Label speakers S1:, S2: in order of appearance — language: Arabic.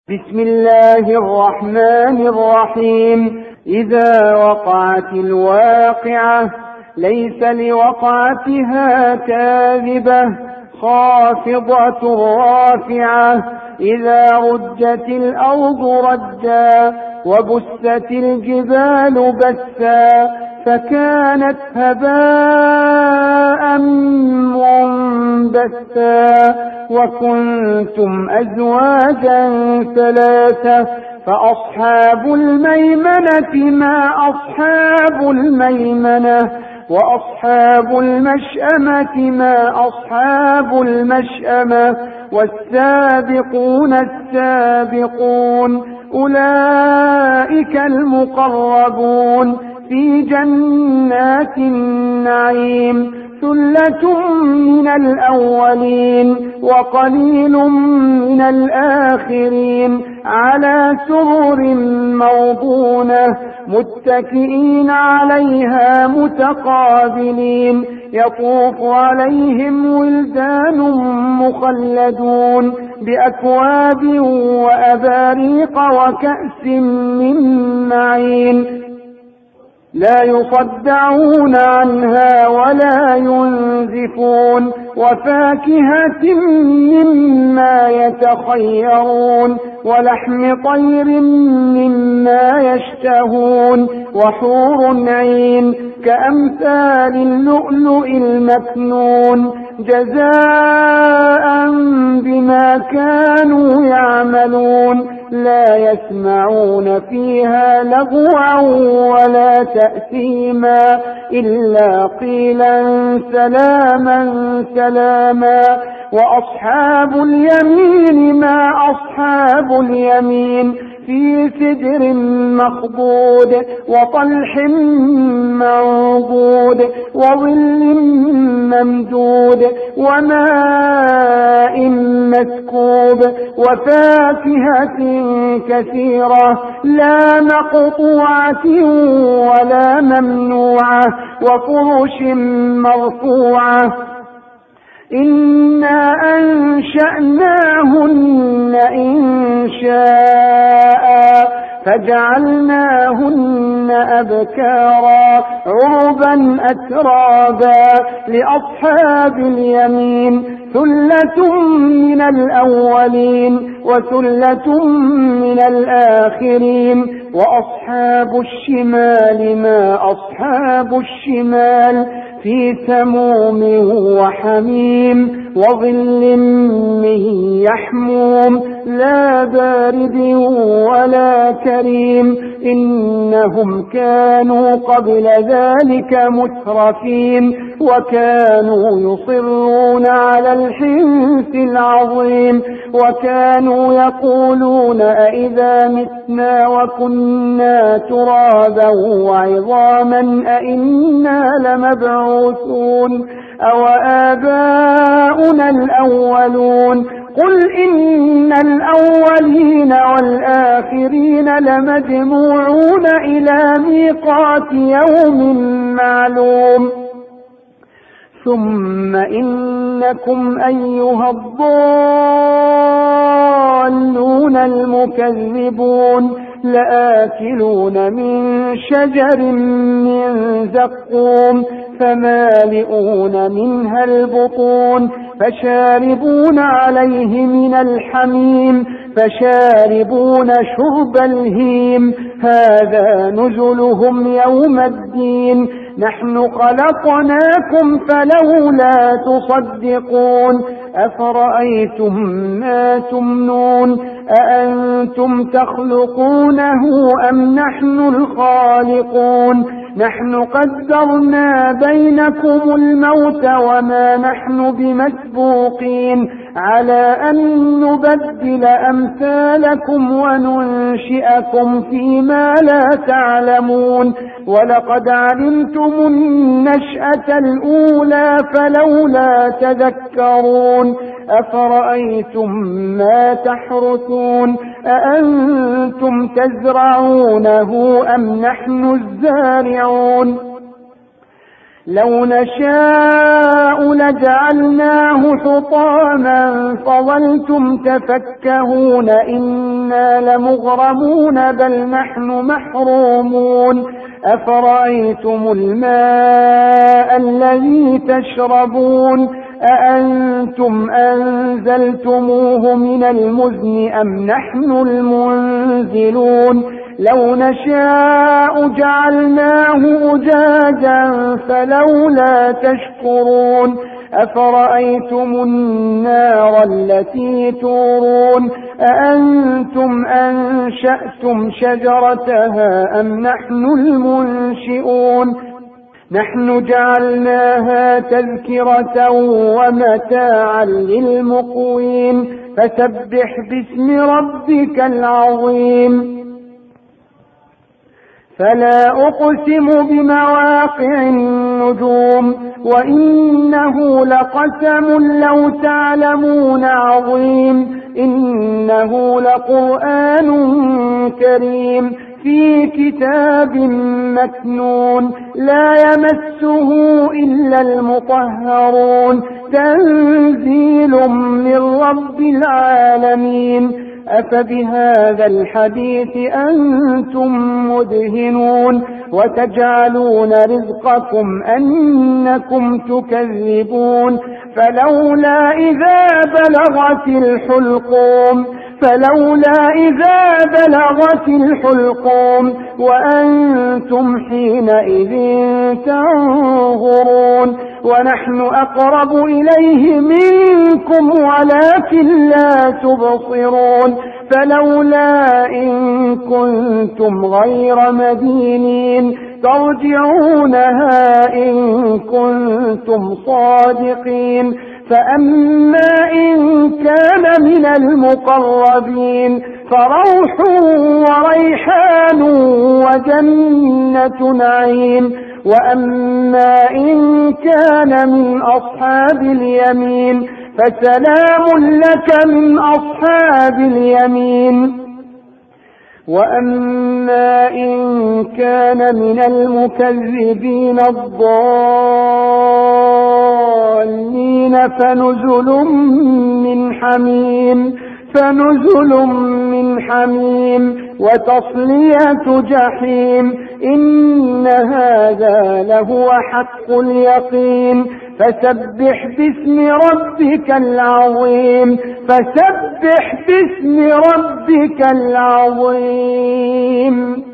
S1: بسم الله الرحمن الرحيم. إذا وقعت الواقعة ليس لوقعتها كاذبة خافضة رافعة. إذا رجت الأرض رجا وبست الجبال بسا فكانت هباء منبثا وكنتم أزواجا ثلاثة فأصحاب الميمنة ما أصحاب الميمنة وأصحاب المشأمة ما أصحاب المشأمة والسابقون السابقون أولئك المقربون في جنات النعيم. ثلة من الأولين وقليل من الآخرين على سرر موضونة متكئين عليها متقابلين يطوف عليهم ولدان مخلدون بأكواب وأباريق وكأس من معين لا يصدعون عنها ولا ينزفون وفاكهة مما يتخيرون ولحم طير مما يشتهون وحور عين كأمثال اللؤلؤ المكنون جزاء بما كانوا يعملون لا يسمعون فيها لغوا ولا تأثيما إلا قيلا سلاما سلاما. وأصحاب اليمين ما أصحاب اليمين في سدر مخضود وطلح منضود وظل ممدود وماء مسكوب وفاكهة كثيرة لا مقطوعة ولا ممنوعة وفرش مرفوعة إنا أنشأناهن إنشاء فجعلناهن أبكارا عربا أترابا لأصحاب اليمين ثلة من الأولين وثلة من الآخرين. وأصحاب الشمال ما أصحاب الشمال في سموم وحميم وظل من يحموم لا بارد ولا كريم إنهم كانوا قبل ذلك مترفين وكانوا يصرون على الحنث العظيم وكانوا يقولون أئذا متنا وكنا ترابا وعظاما أئنا لمبعوثون أو آباؤنا الأولون قل إن الأولين والآخرين لمجموعون إلى ميقات يوم معلوم ثم إنكم أيها الضالون المكذبون لآكلون من شجر من زقوم فمالئون منها البطون فشاربون عليه من الحميم فشاربون شرب الهيم هذا نزلهم يوم الدين نحن خلقناكم فلولا تصدقون أفرأيتم ما تمنون أأنتم تخلقونه أم نحن الخالقون نحن قدرنا بينكم الموت وما نحن بمسبوقين على أن نبدل أمثالكم وننشئكم فيما لا تعلمون ولقد علمتم النشأة الأولى فلولا تذكرون أفرأيتم ما تحرثون أأنتم تزرعونه أم نحن الزارعون لو نشاء لجعلناه حطاما فظلتم تفكهون إن إنا لمغرمون بل نحن محرومون أفرأيتم الماء الذي تشربون أأنتم أنزلتموه من المزن أم نحن المنزلون لو نشاء جعلناه أجاجا فلولا تشكرون أفرأيتم النار التي تورون أأنتم أنشأتم شجرتها أم نحن المنشئون نحن جعلناها تذكرة ومتاعا للمقوين فسبح باسم ربك العظيم فلا أقسم بمواقع النجوم وإنه لقسم لو تعلمون عظيم إنه لقرآن كريم في كتاب مكنون لا يمسه إلا المطهرون تنزيل من رب العالمين أفبهذا الحديث أنتم مدهنون وتجعلون رزقكم أنكم تكذبون فلولا إذا بلغت الحلقوم وأنتم حينئذ تنظرون ونحن أقرب إليه منكم ولكن لا تبصرون فلولا إن كنتم غير مدينين ترجعونها إن كنتم صادقين فأما إن كان من المقربين فروح وريحان وجنة نعيم وأما إن كان من أصحاب اليمين فسلام لك من أصحاب اليمين وأما إن كان من المكذبين الضالين فنزل من حميم وتصلية جحيم إن هذا لهو حق اليقين فسبح باسم ربك العظيم